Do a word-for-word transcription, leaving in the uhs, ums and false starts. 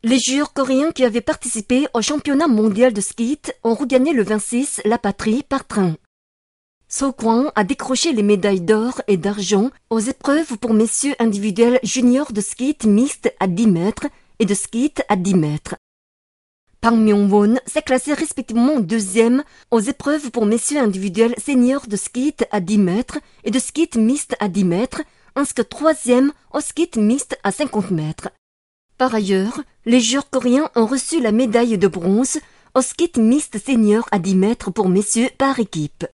Les joueurs coréens qui avaient participé au championnat mondial de ski ont regagné le vingt-six la patrie par train. So Kwang a décroché les médailles d'or et d'argent aux épreuves pour messieurs individuels juniors de ski mixte à dix mètres et de ski à dix mètres. Park Myung-won s'est classé respectivement deuxième aux épreuves pour messieurs individuels seniors de ski à dix mètres et de ski mixte à dix mètres, ainsi que troisième au ski mixte à cinquante mètres. Par ailleurs, les joueurs coréens ont reçu la médaille de bronze au ski mixte senior à dix mètres pour messieurs par équipe.